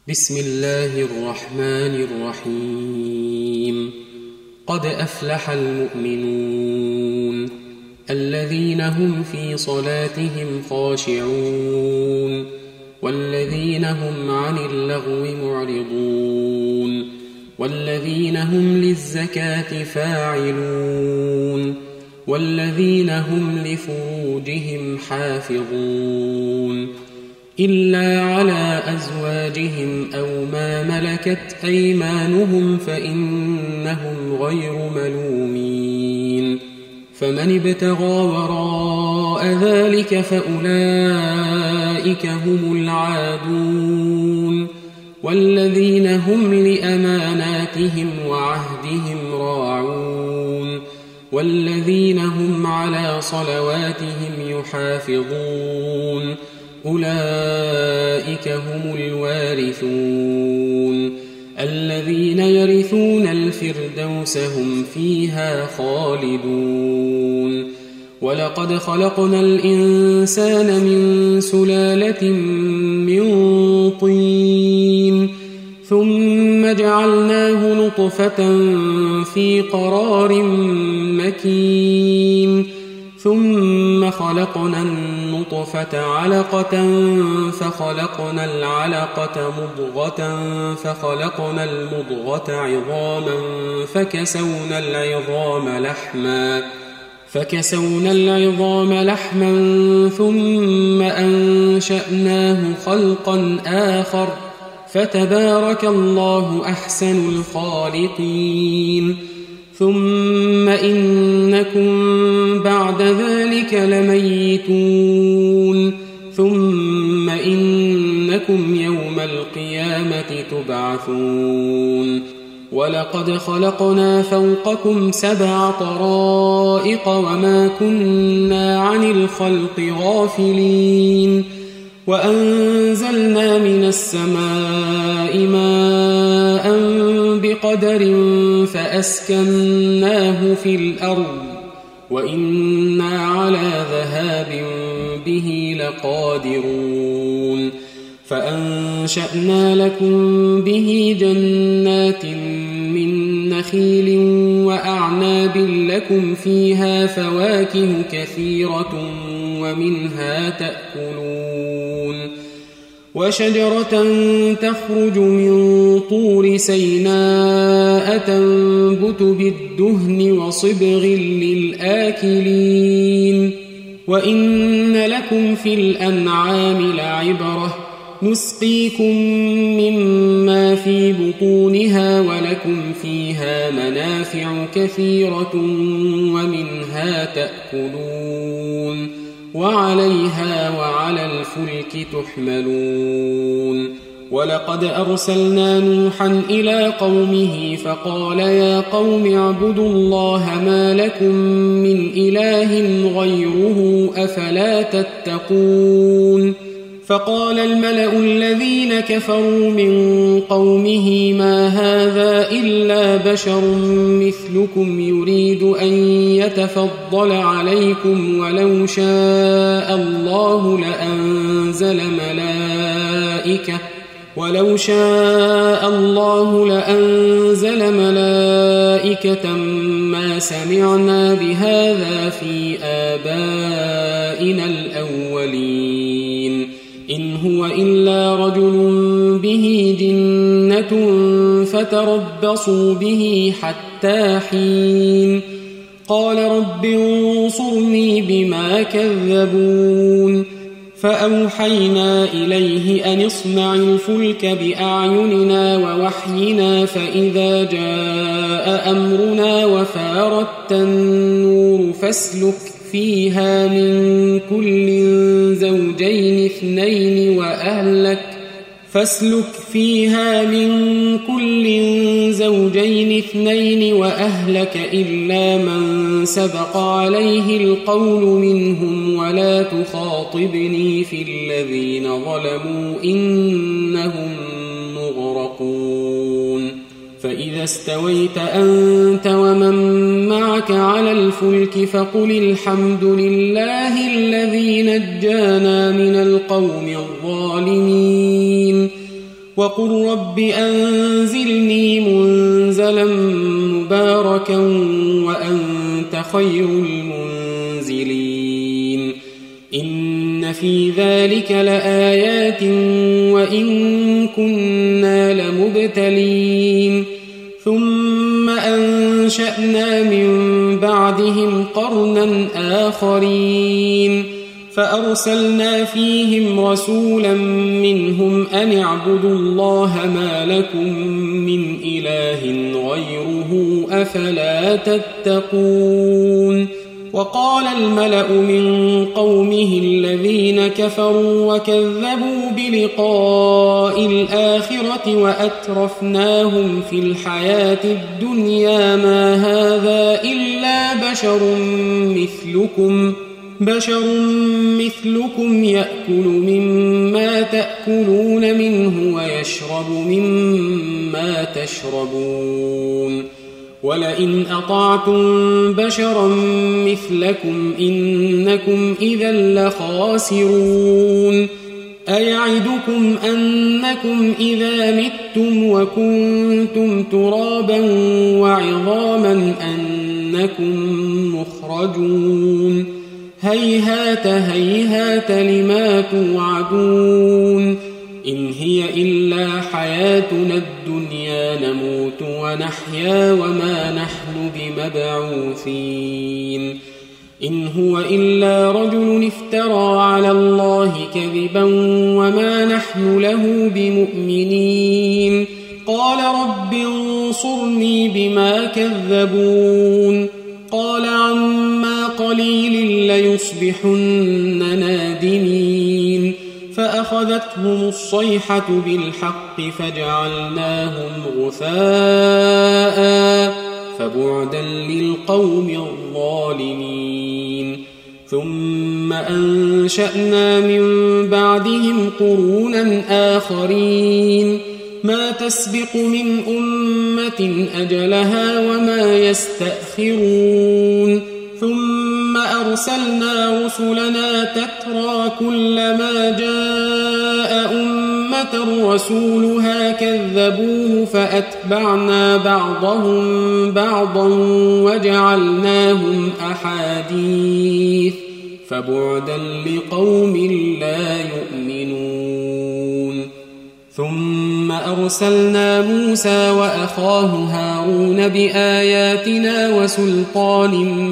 بسم الله الرحمن الرحيم. قد أفلح المؤمنون الذين هم في صلاتهم خاشعون والذين هم عن اللغو معرضون والذين هم للزكاة فاعلون والذين هم لفروجهم حافظون إلا على أزواجهم أو ما ملكت أيمانهم فإنهم غير ملومين، فمن ابتغى وراء ذلك فأولئك هم العادون والذين هم لأماناتهم وعهدهم راعون والذين هم على صلواتهم يحافظون أولئك هم الوارثون الذين يرثون الفردوس هم فيها خالدون. ولقد خلقنا الإنسان من سلالة من طين ثم جعلناه نطفة في قرار مكين ثم خلقنا النطفة علقة فخلقنا العلقة مضغة فخلقنا المضغة عظاما فكسونا العظام لحما ثم أنشأناه خلقا آخر فتبارك الله أحسن الخالقين. ثم إنكم بعد ذلك لميتون ثم إنكم يوم القيامة تبعثون. ولقد خلقنا فوقكم 7 طرائق وما كنا عن الخلق غافلين وأنزلنا من السماء ماء بقدر فأسكناه في الأرض وإنا على ذهاب به لقادرون. فأنشأنا لكم به جنات من نخيل وأعناب لكم فيها فواكه كثيرة ومنها تأكلون وشجرة تخرج من طور سيناء تنبت بالدهن وصبغ للآكلين وإن لكم في الأنعام لعبرة نسقيكم مما في بطونها ولكم فيها منافع كثيرة ومنها تأكلون وعليها وعلى الفلك تحملون. ولقد أرسلنا نوحا إلى قومه فقال يا قوم اعبدوا الله ما لكم من إله غيره أفلا تتقون. فقال الملأ الذين كفروا من قومه ما هذا إلا بشر مثلكم يريد أن يتفضل عليكم ولو شاء الله لأنزل ملائكة ما سمعنا بهذا في آبائنا الأولين إن هو إلا رجل به جنة فتربصوا به حتى حين. قال رب انصرني بما كذبون. فأوحينا إليه أن اصنع الفلك بأعيننا ووحينا فإذا جاء أمرنا وفارت النور فاسلك فيها من كل زوجين اثنين وأهلك إلا من سبق عليه القول منهم ولا تخاطبني في الذين ظلموا إنهم مغرقون. فإذا استويت أنت ومن معك على الفلك فقل الحمد لله الذي نجانا من القوم الظالمين وقل رب أنزلني منزلا مباركا وأنت خير المنزلين إن في ذلك لآيات وإن كنا لمبتلين ثم أنشأنا من بعدهم قرنا آخرين فأرسلنا فيهم رسولا منهم أن اعبدوا الله ما لكم من إله غيره أفلا تتقون وقال الملأ من قومه الذين كفروا وكذبوا بلقاء الآخرة وأترفناهم في الحياة الدنيا ما هذا إلا بشر مثلكم يأكل مما تأكلون منه ويشرب مما تشربون ولئن أطعتم بشرا مثلكم إنكم إذا لخاسرون أيعدكم أنكم إذا متم وكنتم ترابا وعظاما أنكم مخرجون هيهات هيهات لما توعدون إن هي إلا حياتنا الدنيا نموت ونحيا وما نحن بمبعوثين إن هو إلا رجل افترى على الله كذبا وما نحن له بمؤمنين قال رب انصرني بما كذبون قال عما قليل ليصبحن نادمين فأخذتهم الصيحة بالحق فجعلناهم غثاء فبعدا للقوم الظالمين ثم أنشأنا من بعدهم قرونا آخرين ما تسبق من أمة أجلها وما يستأخرون ثم أرسلنا رسلنا تترى كلما جاء أمة رسولها كذبوه فأتبعنا بعضهم بعضا وجعلناهم أحاديث فبعدا لقوم لا يؤمنون ثم أرسلنا موسى وأخاه هارون بآياتنا وسلطان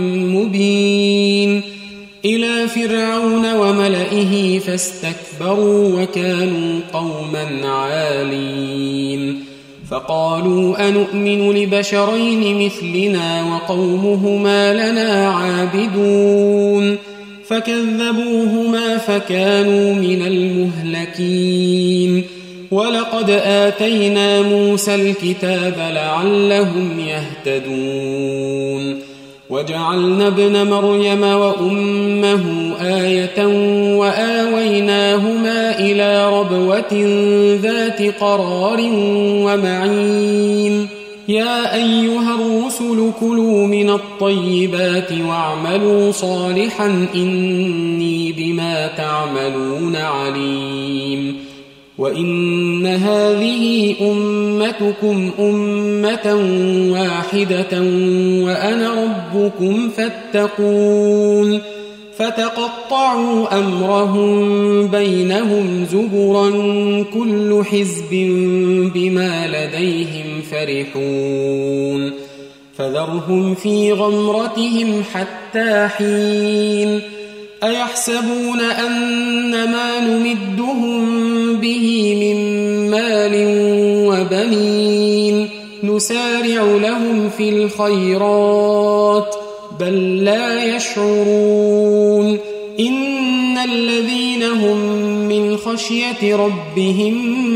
مبين إلى فرعون وملئه فاستكبروا وكانوا قوما عالين فقالوا أنؤمن لبشرين مثلنا وقومهما لنا عابدون فكذبوهما فكانوا من المهلكين ولقد آتينا موسى الكتاب لعلهم يهتدون وجعلنا ابن مريم وأمه آية وآويناهما إلى ربوة ذات قرار ومعين يا أيها الرسل كلوا من الطيبات واعملوا صالحا إني بما تعملون عليم وإن هذه أمتكم أمة واحدة وأنا ربكم فاتقون فتقطعوا أمرهم بينهم زبرا كل حزب بما لديهم فرحون فذرهم في غمرتهم حتى حين أيحسبون أن ما نمدهم به من مال وبنين نسارع لهم في الخيرات بل لا يشعرون إن الذين هم من خشية ربهم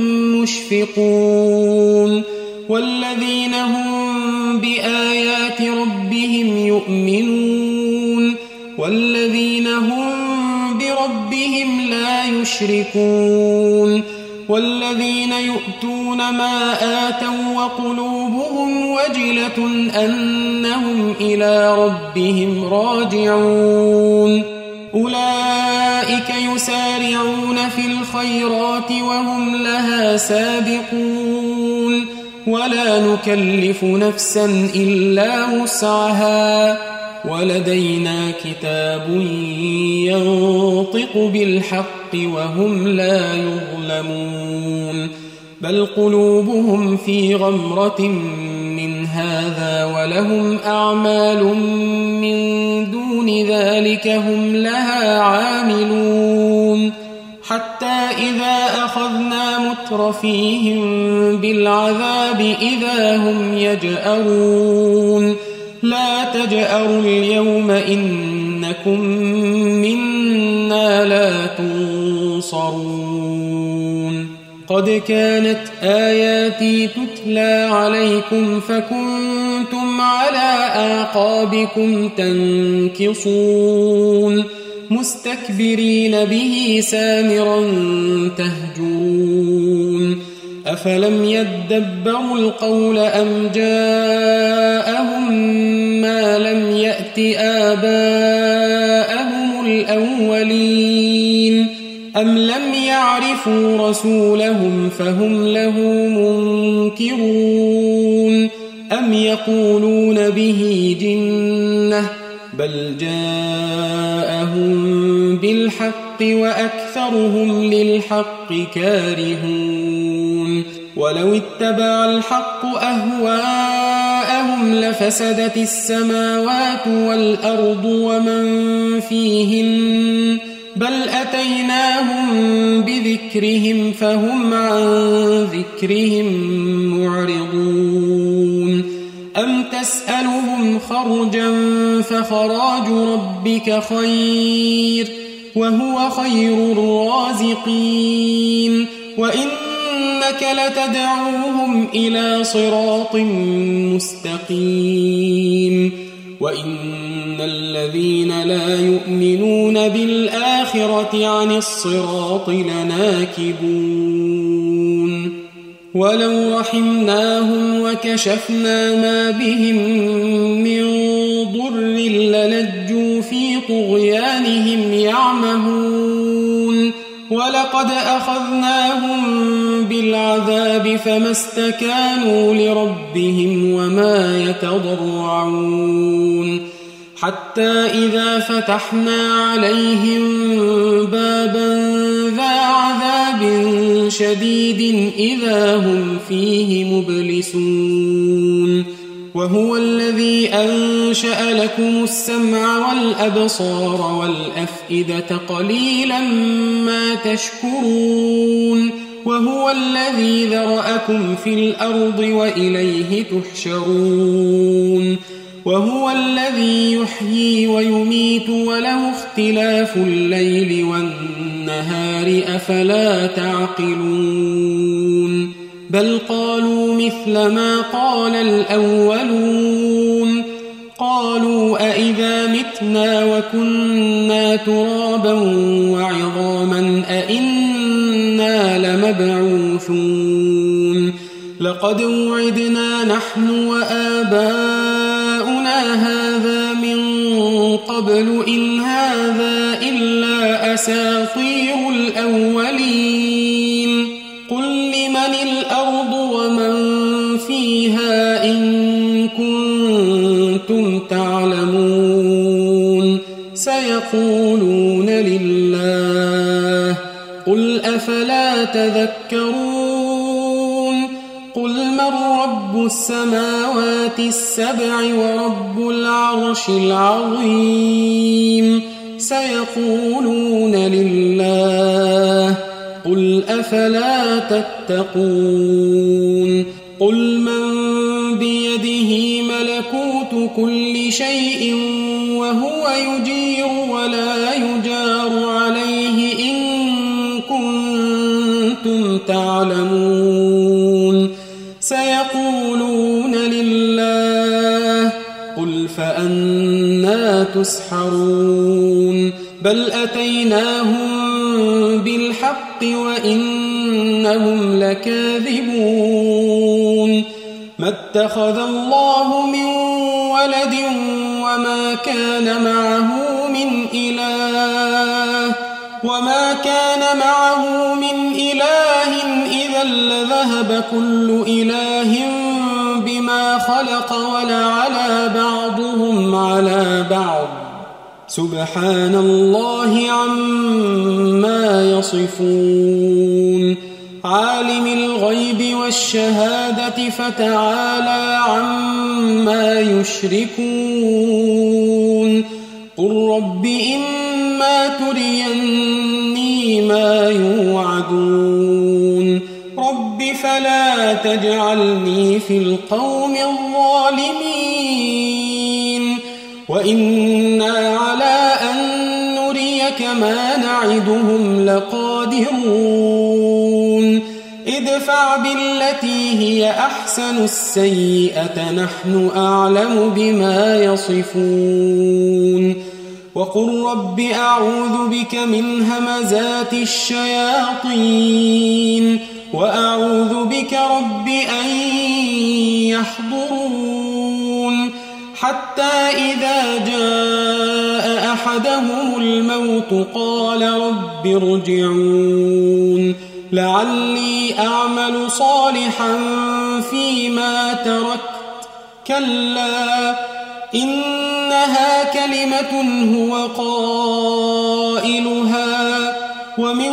مشفقون والذين هم بآيات ربهم يؤمنون والذين هم بربهم لا يشركون والذين يؤتون ما آتوا وقلوبهم وجلة أنهم إلى ربهم راجعون أولئك يسارعون في الخيرات وهم لها سابقون ولا نكلف نفسا إلا وسعها ولدينا كتاب ينطق بالحق وهم لا يظلمون بل قلوبهم في غمرة من هذا ولهم أعمال من دون ذلك هم لها عاملون حتى إذا أخذنا مترفيهم بالعذاب إذا هم يجأرون لا تجأروا اليوم إنكم منا لا تنصرون قد كانت آياتي تتلى عليكم فكنتم على أعقابكم تنكصون مستكبرين به سامرا تهجرون أفلم يدبروا القول أم جاءهم ما لم يأت آباءهم الأولين أم لم يعرفوا رسولهم فهم له منكرون أم يقولون به جنة بل جاءهم بالحق وأكثرهم للحق كارهون ولو اتبع الحق أهواءهم لفسدت السماوات والأرض ومن فيهن بل أتيناهم بذكرهم فهم عن ذكرهم معرضون أم تسألهم خرجا فخراج ربك خير وهو خير الرازقين وإنك لتدعوهم إلى صراط مستقيم وإن الذين لا يؤمنون بالآخرة عن الصراط لناكبون ولو رحمناهم وكشفنا ما بهم من ضر للجوا في طغيانهم يعمهون ولقد أخذناهم بالعذاب فما استكانوا لربهم وما يتضرعون حتى إذا فتحنا عليهم بابا ذا عذاب شديد إذا هم فيه مبلسون وهو الذي أنشأ لكم السمع والأبصار والأفئدة قليلا ما تشكرون وهو الذي ذرأكم في الأرض وإليه تحشرون وهو الذي يحيي ويميت وله اختلاف الليل والنهار أفلا تعقلون بل قالوا مثل ما قال الأولون قالوا أئذا متنا وكنا ترابا وعظاما أئنا لمبعوثون لقد وعدنا نحن وآباؤنا هذا من قبل إن هذا إلا أساطير الأولين قل لمن الأرض ومن فيها إن كنتم تعلمون سيقولون لله قل أفلا تذكرون قل من رب السماوات السبع ورب العرش العظيم سيقولون لله قل أفلا تتقون قل من بيده ملكوت كل شيء وهو يجير ولا يجار عليه إن كنتم تعلمون سيقولون لله قل فأنى تسحرون بل أتيناهم بالحق وإنهم لكاذبون ما اتخذ الله من ولد وما كان معه من إله وما كان معه من إله إذا لذهب كل إله بما خلق ولعلى بعضهم على بعض سبحان الله عما يصفون عالم الغيب والشهادة فتعالى عما يشركون قل رب إما تريني ما يوعدون رب فلا تجعلني في القوم الظالمين وإنا على أن نريك ما نعدهم لقادرون ادفع بالتي هي أحسن السيئة نحن أعلم بما يصفون وقل رب أعوذ بك من همزات الشياطين وأعوذ بك رب أن يحضرون حتى إذا جاء أحدهم الموت قال رب ارجعون لعلي أعمل صالحا فيما تركت كلا إنها كلمة هو قائلها ومن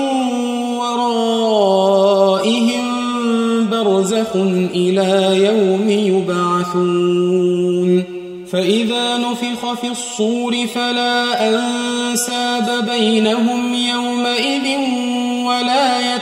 ورائهم برزخ إلى يوم يبعثون فإذا نفخ في الصور فلا أنساب بينهم يومئذ ولا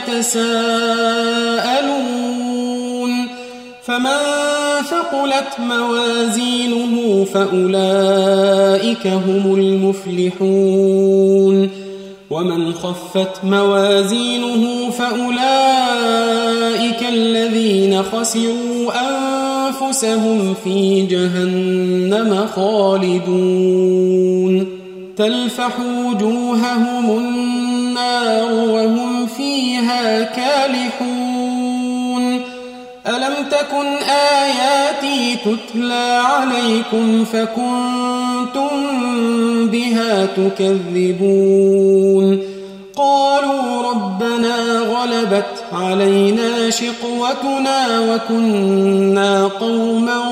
يتساءلون فمن ثقلت موازينه فأولئك هم المفلحون ومن خفت موازينه فأولئك الذين خسروا أنفسهم في جهنم خالدون تلفح وجوههم النار وهم فيها كالحون ألم تكن آياتي تتلى عليكم فكنتم بها تكذبون قالوا ربنا غلبت علينا شقوتنا وكنا قوما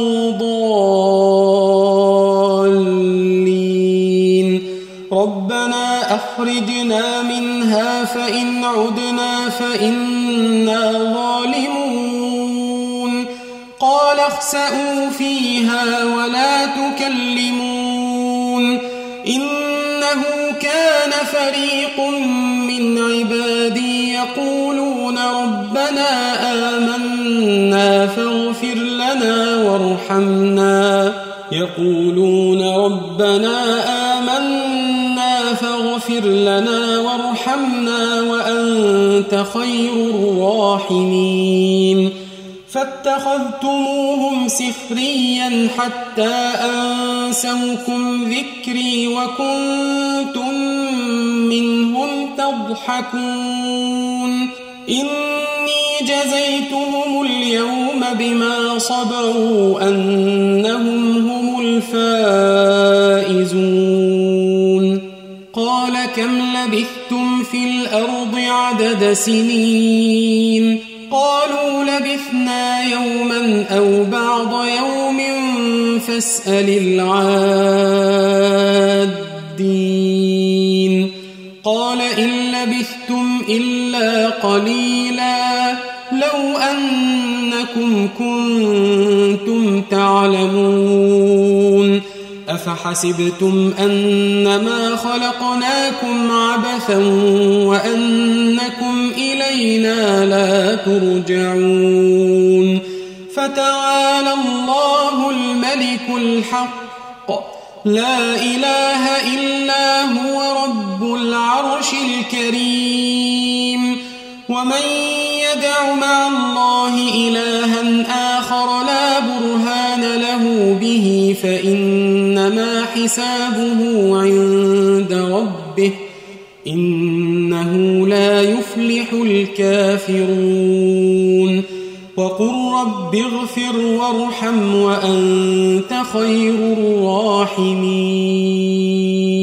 ضالين ربنا أخرجنا منها فإن عدنا فإنا ظالمون قال اخسئوا فيها ولا تكلمون إنه كان فريق من عبادي يقولون ربنا آمنا فاغفر لنا وارحمنا وأنت خير الراحمين فاتخذتموهم سخريا حتى أنسوكم ذكري وكنتم منهم تضحكون إني جزيتهم اليوم بما صبروا أنهم هم الفائزون قال كم لبثتم في الأرض عدد سنين قالوا لبثنا يوما أو بعض يوم فاسأل العادين قال إن لبثتم إلا قليلا لو أنكم كنتم تعلمون أفحسبتم أنما خلقناكم عبثا وأنكم إلينا لا ترجعون فتعالى الله الملك الحق لا إله إلا هو رب العرش الكريم ومن يدع مع الله إلها آخر لا برهان له به فإنما حسابه عند ربه إنه لا يفلح الكافرون وقل رب اغفر وارحم وأنت خير الراحمين